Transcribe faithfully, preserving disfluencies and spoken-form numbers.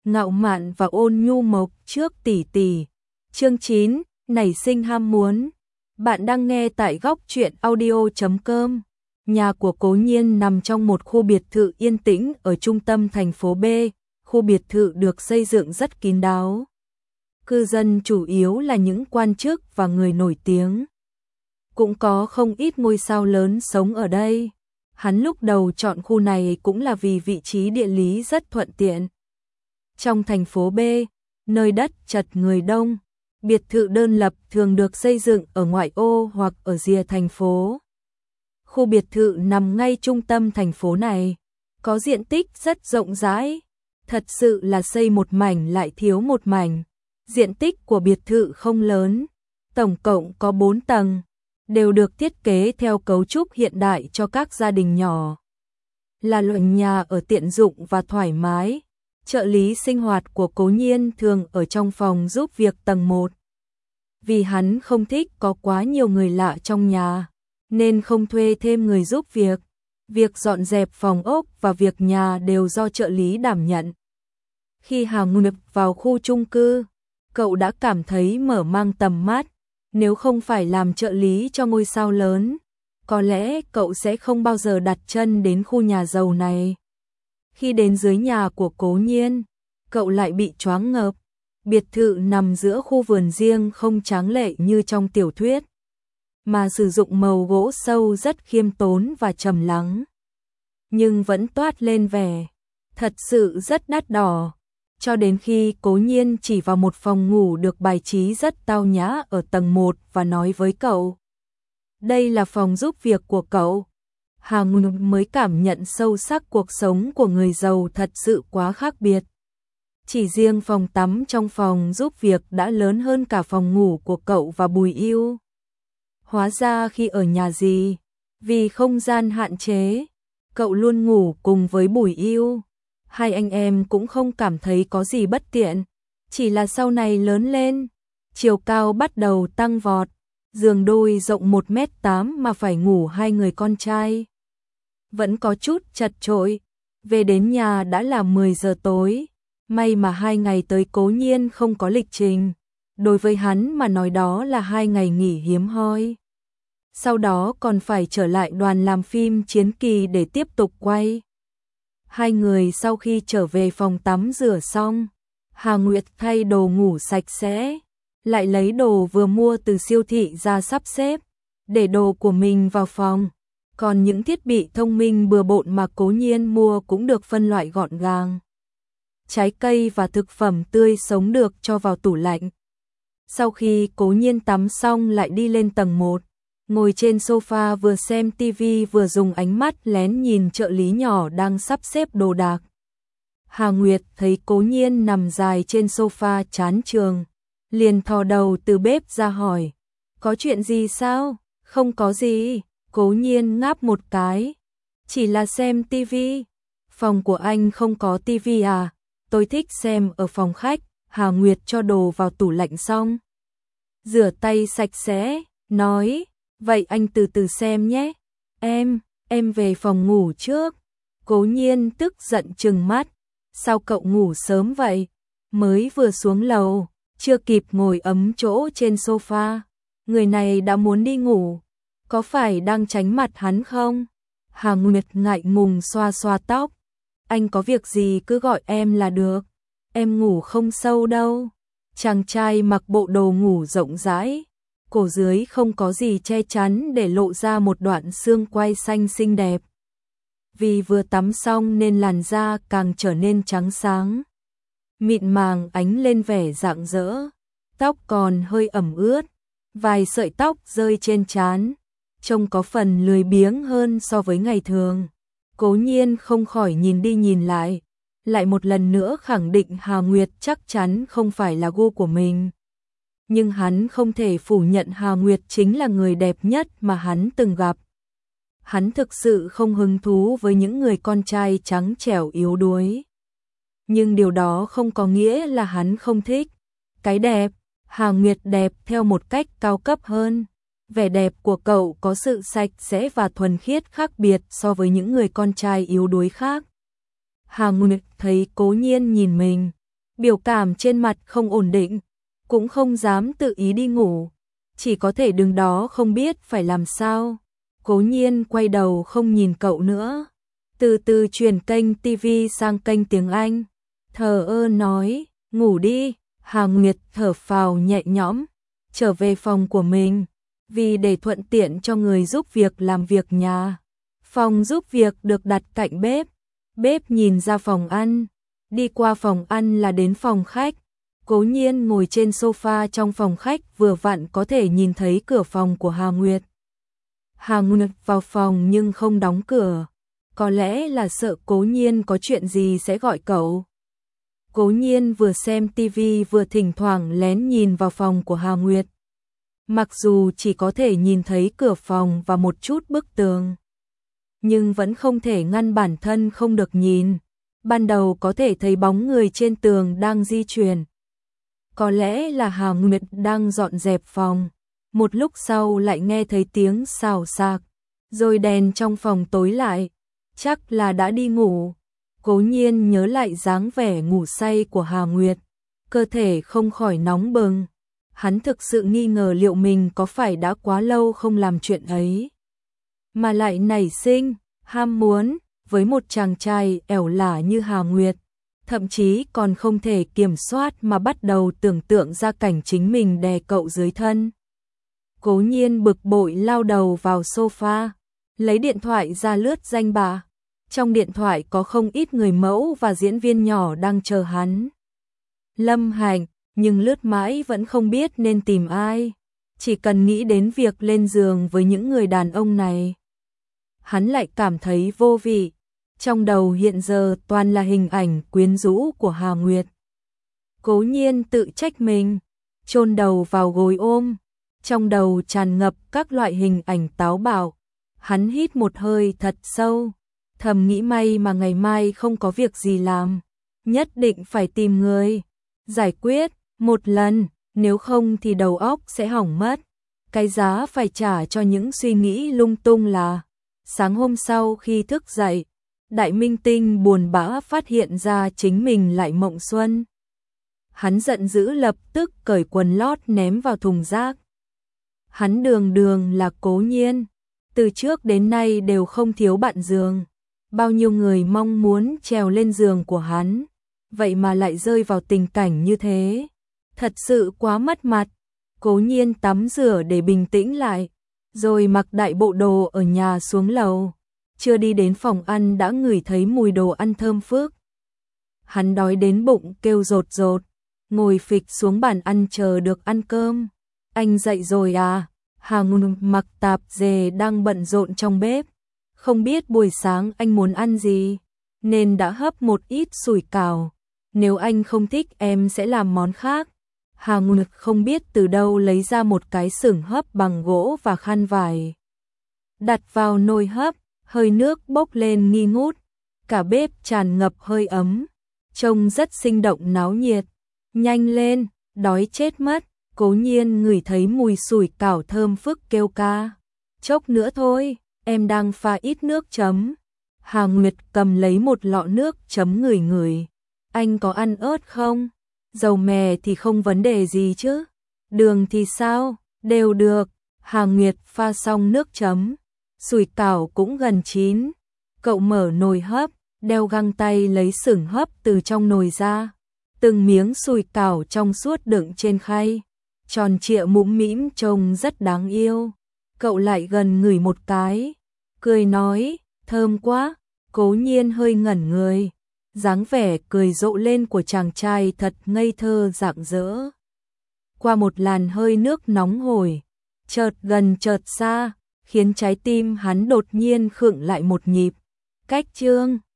ngạo mạn và ôn nhu mộc trước tỷ tỷ. Chương chín, nảy sinh ham muốn. Bạn đang nghe tại góc truyện audio chấm com. Nhà của Cố Nhiên nằm trong một khu biệt thự yên tĩnh ở trung tâm thành phố B. Khu biệt thự được xây dựng rất kín đáo. Cư dân chủ yếu là những quan chức và người nổi tiếng. Cũng có không ít ngôi sao lớn sống ở đây. Hắn lúc đầu chọn khu này cũng là vì vị trí địa lý rất thuận tiện. Trong thành phố B, nơi đất chật người đông, biệt thự đơn lập thường được xây dựng ở ngoại ô hoặc ở rìa thành phố. Khu biệt thự nằm ngay trung tâm thành phố này, có diện tích rất rộng rãi, thật sự là xây một mảnh lại thiếu một mảnh. Diện tích của biệt thự không lớn, tổng cộng có bốn tầng, đều được thiết kế theo cấu trúc hiện đại cho các gia đình nhỏ. Là loại nhà ở tiện dụng và thoải mái. Trợ lý sinh hoạt của Cố Nhiên thường ở trong phòng giúp việc tầng một. Vì hắn không thích có quá nhiều người lạ trong nhà, nên không thuê thêm người giúp việc. Việc dọn dẹp phòng ốc và việc nhà đều do trợ lý đảm nhận. Khi Hà Nguyệt vào khu chung cư, cậu đã cảm thấy mở mang tầm mắt. Nếu không phải làm trợ lý cho ngôi sao lớn, có lẽ cậu sẽ không bao giờ đặt chân đến khu nhà giàu này. Khi đến dưới nhà của Cố Nhiên, cậu lại bị choáng ngợp. Biệt thự nằm giữa khu vườn riêng không tráng lệ như trong tiểu thuyết, mà sử dụng màu gỗ sâu rất khiêm tốn và trầm lắng. Nhưng vẫn toát lên vẻ thật sự rất đắt đỏ. Cho đến khi Cố Nhiên chỉ vào một phòng ngủ được bài trí rất tao nhã ở tầng một và nói với cậu: đây là phòng giúp việc của cậu. Hà Nguyệt mới cảm nhận sâu sắc cuộc sống của người giàu thật sự quá khác biệt. Chỉ riêng phòng tắm trong phòng giúp việc đã lớn hơn cả phòng ngủ của cậu và Bùi Yêu. Hóa ra khi ở nhà dì, vì không gian hạn chế, cậu luôn ngủ cùng với Bùi Yêu. Hai anh em cũng không cảm thấy có gì bất tiện, chỉ là sau này lớn lên, chiều cao bắt đầu tăng vọt, giường đôi rộng một mét tám mà phải ngủ hai người con trai. Vẫn có chút chật chội, về đến nhà đã là mười giờ tối, may mà hai ngày tới Cố Nhiên không có lịch trình, đối với hắn mà nói đó là hai ngày nghỉ hiếm hoi. Sau đó còn phải trở lại đoàn làm phim Chiến Kỳ để tiếp tục quay. Hai người sau khi trở về phòng tắm rửa xong, Hà Nguyệt thay đồ ngủ sạch sẽ, lại lấy đồ vừa mua từ siêu thị ra sắp xếp, để đồ của mình vào phòng. Còn những thiết bị thông minh bừa bộn mà Cố Nhiên mua cũng được phân loại gọn gàng. Trái cây và thực phẩm tươi sống được cho vào tủ lạnh. Sau khi Cố Nhiên tắm xong lại đi lên tầng một, ngồi trên sofa vừa xem tivi vừa dùng ánh mắt lén nhìn trợ lý nhỏ đang sắp xếp đồ đạc. Hà Nguyệt thấy Cố Nhiên nằm dài trên sofa chán chường, liền thò đầu từ bếp ra hỏi: có chuyện gì sao? Không có gì. Cố Nhiên ngáp một cái, chỉ là xem tivi. Phòng của anh không có tivi à? Tôi thích xem ở phòng khách. Hà Nguyệt cho đồ vào tủ lạnh xong, rửa tay sạch sẽ, nói: vậy anh từ từ xem nhé. Em, em về phòng ngủ trước. Cố Nhiên tức giận trừng mắt: sao cậu ngủ sớm vậy? Mới vừa xuống lầu, chưa kịp ngồi ấm chỗ trên sofa, người này đã muốn đi ngủ. Có phải đang tránh mặt hắn không? Hà Nguyệt ngại ngùng xoa xoa tóc. Anh có việc gì cứ gọi em là được. Em ngủ không sâu đâu. Chàng trai mặc bộ đồ ngủ rộng rãi, cổ dưới không có gì che chắn để lộ ra một đoạn xương quai xanh xinh đẹp. Vì vừa tắm xong nên làn da càng trở nên trắng sáng, mịn màng ánh lên vẻ rạng rỡ. Tóc còn hơi ẩm ướt, vài sợi tóc rơi trên trán, trông có phần lười biếng hơn so với ngày thường. Cố Nhiên không khỏi nhìn đi nhìn lại, lại một lần nữa khẳng định Hà Nguyệt chắc chắn không phải là gu của mình. Nhưng hắn không thể phủ nhận Hà Nguyệt chính là người đẹp nhất mà hắn từng gặp. Hắn thực sự không hứng thú với những người con trai trắng trẻo yếu đuối. Nhưng điều đó không có nghĩa là hắn không thích. Cái đẹp, Hà Nguyệt đẹp theo một cách cao cấp hơn. Vẻ đẹp của cậu có sự sạch sẽ và thuần khiết khác biệt so với những người con trai yếu đuối khác. Hà Nguyệt thấy Cố Nhiên nhìn mình, biểu cảm trên mặt không ổn định, cũng không dám tự ý đi ngủ, chỉ có thể đứng đó không biết phải làm sao. Cố Nhiên quay đầu không nhìn cậu nữa, từ từ chuyển kênh ti vi sang kênh tiếng Anh, thờ ơ nói, ngủ đi. Hà Nguyệt thở phào nhẹ nhõm, trở về phòng của mình, vì để thuận tiện cho người giúp việc làm việc nhà. Phòng giúp việc được đặt cạnh bếp, bếp nhìn ra phòng ăn, đi qua phòng ăn là đến phòng khách. Cố Nhiên ngồi trên sofa trong phòng khách vừa vặn có thể nhìn thấy cửa phòng của Hà Nguyệt. Hà Nguyệt vào phòng nhưng không đóng cửa, có lẽ là sợ Cố Nhiên có chuyện gì sẽ gọi cậu. Cố Nhiên vừa xem tivi vừa thỉnh thoảng lén nhìn vào phòng của Hà Nguyệt. Mặc dù chỉ có thể nhìn thấy cửa phòng và một chút bức tường, nhưng vẫn không thể ngăn bản thân không được nhìn. Ban đầu có thể thấy bóng người trên tường đang di chuyển. Có lẽ là Hà Nguyệt đang dọn dẹp phòng. Một lúc sau lại nghe thấy tiếng xào xạc, rồi đèn trong phòng tối lại. Chắc là đã đi ngủ. Cố Nhiên nhớ lại dáng vẻ ngủ say của Hà Nguyệt, cơ thể không khỏi nóng bừng. Hắn thực sự nghi ngờ liệu mình có phải đã quá lâu không làm chuyện ấy, mà lại nảy sinh ham muốn với một chàng trai ẻo lả như Hà Nguyệt, thậm chí còn không thể kiểm soát mà bắt đầu tưởng tượng ra cảnh chính mình đè cậu dưới thân. Cố Nhiên bực bội lao đầu vào sofa, lấy điện thoại ra lướt danh bạ. Trong điện thoại có không ít người mẫu và diễn viên nhỏ đang chờ hắn. Lâm Hành, nhưng lướt mãi vẫn không biết nên tìm ai. Chỉ cần nghĩ đến việc lên giường với những người đàn ông này, hắn lại cảm thấy vô vị. Trong đầu hiện giờ toàn là hình ảnh quyến rũ của Hà Nguyệt. Cố Nhiên tự trách mình, chôn đầu vào gối ôm, trong đầu tràn ngập các loại hình ảnh táo bạo. Hắn hít một hơi thật sâu, thầm nghĩ may mà ngày mai không có việc gì làm, nhất định phải tìm người giải quyết một lần, nếu không thì đầu óc sẽ hỏng mất. Cái giá phải trả cho những suy nghĩ lung tung là sáng hôm sau khi thức dậy, đại minh tinh buồn bã phát hiện ra chính mình lại mộng xuân. Hắn giận dữ lập tức cởi quần lót ném vào thùng rác. Hắn đường đường là Cố Nhiên, từ trước đến nay đều không thiếu bạn giường. Bao nhiêu người mong muốn trèo lên giường của hắn, vậy mà lại rơi vào tình cảnh như thế. Thật sự quá mất mặt. Cố Nhiên tắm rửa để bình tĩnh lại, rồi mặc đại bộ đồ ở nhà xuống lầu. Chưa đi đến phòng ăn đã ngửi thấy mùi đồ ăn thơm phức. Hắn đói đến bụng kêu rột rột, ngồi phịch xuống bàn ăn chờ được ăn cơm. Anh dậy rồi à? Hà Nguyệt mặc tạp dề đang bận rộn trong bếp. Không biết buổi sáng anh muốn ăn gì, nên đã hấp một ít sủi cảo. Nếu anh không thích em sẽ làm món khác. Hà Nguyệt không biết từ đâu lấy ra một cái xửng hấp bằng gỗ và khăn vải. Đặt vào nồi hấp, hơi nước bốc lên nghi ngút. Cả bếp tràn ngập hơi ấm, trông rất sinh động náo nhiệt. Nhanh lên, đói chết mất. Cố Nhiên ngửi thấy mùi sủi cảo thơm phức kêu ca. Chốc nữa thôi, em đang pha ít nước chấm. Hà Nguyệt cầm lấy một lọ nước chấm ngửi ngửi. Anh có ăn ớt không? Dầu mè thì không vấn đề gì chứ. Đường thì sao? Đều được. Hà Nguyệt pha xong nước chấm. Sủi cảo cũng gần chín. Cậu mở nồi hấp, đeo găng tay lấy xửng hấp từ trong nồi ra. Từng miếng sủi cảo trong suốt đựng trên khay, tròn trịa mũm mĩm trông rất đáng yêu. Cậu lại gần ngửi một cái, cười nói, thơm quá. Cố Nhiên hơi ngẩn người, dáng vẻ cười rộ lên của chàng trai thật ngây thơ rạng rỡ. Qua một làn hơi nước nóng hổi, chợt gần chợt xa, khiến trái tim hắn đột nhiên khựng lại một nhịp. Cách chương